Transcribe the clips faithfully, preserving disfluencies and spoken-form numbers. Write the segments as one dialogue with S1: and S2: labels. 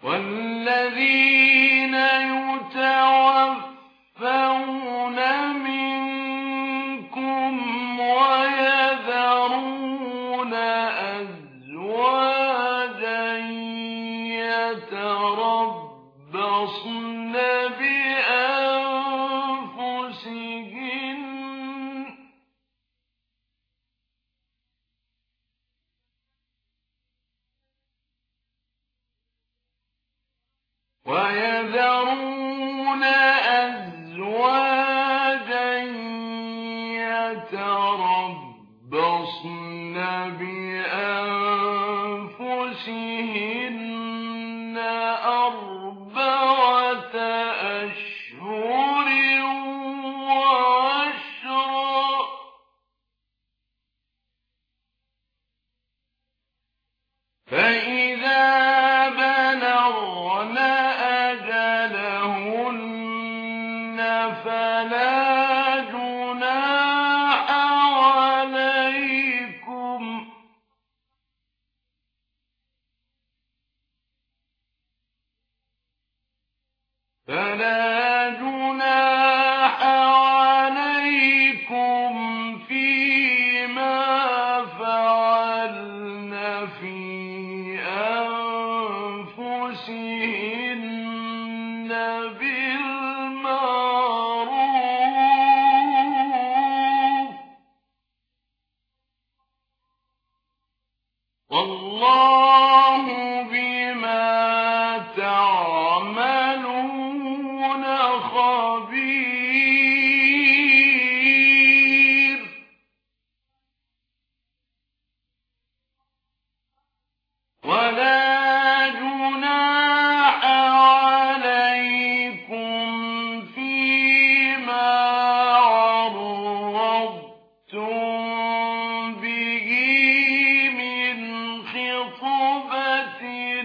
S1: والذين يتوفون منكم ويذرون أزواجا يتربصن بأنفسهن ويذرون أزواجا يتربصن بأنفسهن أربعة أشهر وعشرا فإذا بلغن أجلهن فلا جناح عليكم فلا جناح عليكم فيما فعلن في أنفسهن بالمعروف والله بما تعملون خبير ولا جناح عليكم فيما عرضتم به من خطبة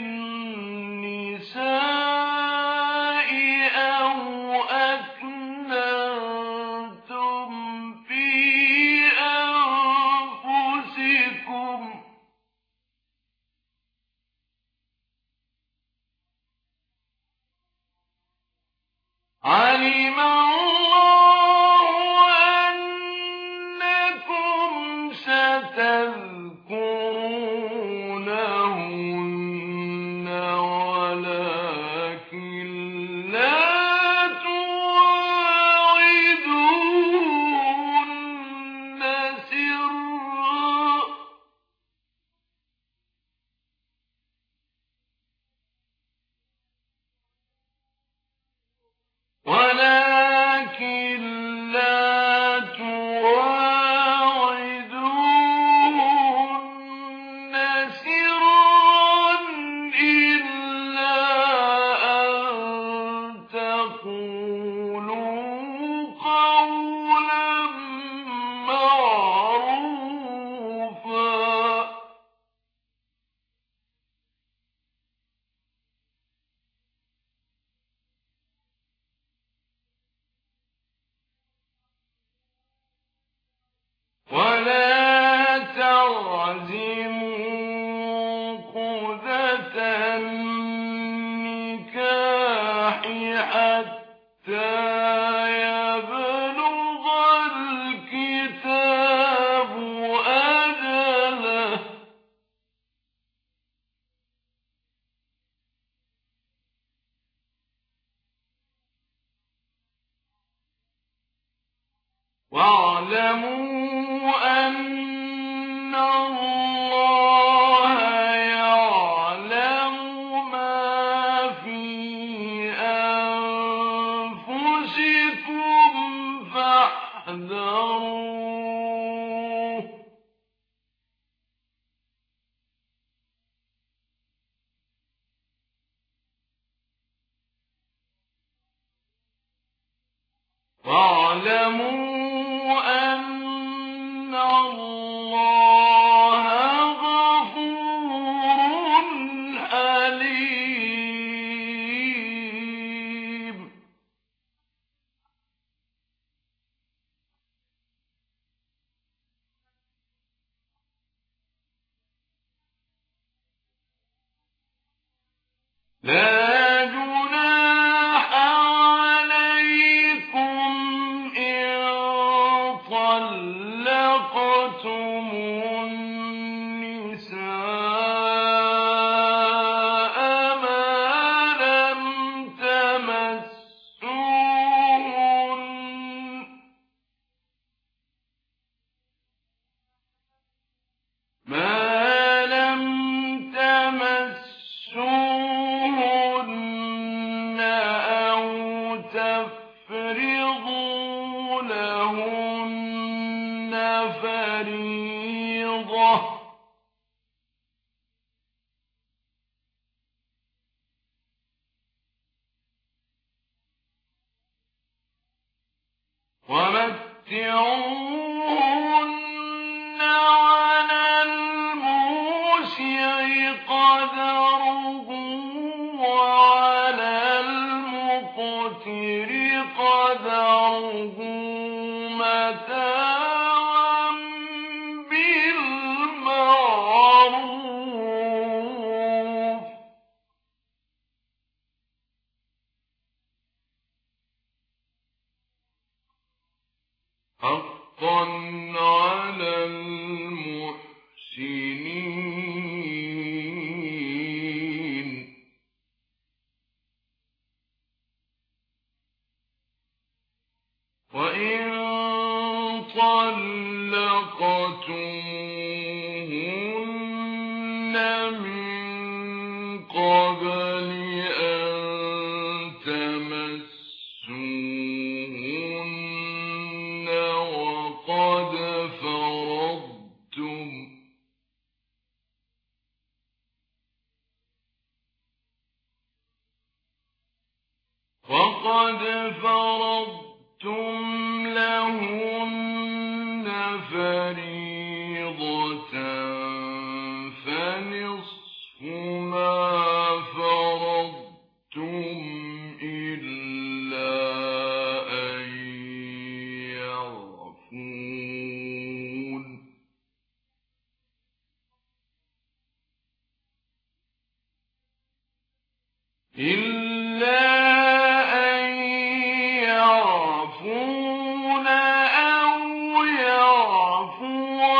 S1: النساء أو أكننتم في أنفسكم علم الله أنكم ستذكرونهن ولكن لا تواعدوهن سرا ولكن لا تواعدوهن سرا إلا أن تقولوا قولا معروفا ولا تعزموا عقدة النكاح حتى يبلغ الكتاب أجله واعلموا أن الله يعلم ما في أنفسكم فاحذروه واعلموا أن الله غفور حليم لا ومتعوهن على الموسع قدره وعلى المقتر قدره متاعا بالمعروف حقا على المحسنين. وإن طلقتموهن من قبل أن تمسوهن وقد فرضتم وقد فرضتم لهن فريضة فنصف ما فرضتم إلا أن يعفون إلا أن يعفون أو يعفو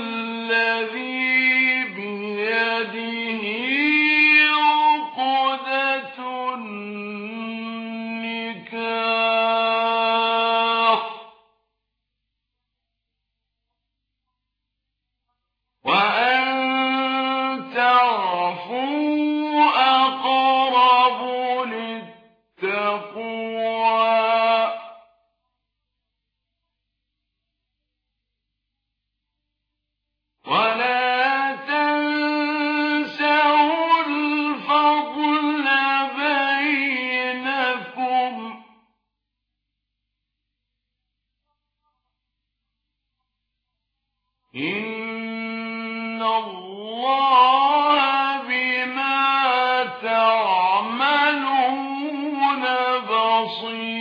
S1: الذي بيده عقدة النكاح وأن تعفوا أقرب للتقوى ولا تنسوا الفضل بينكم إن الله بما تعملون بصير.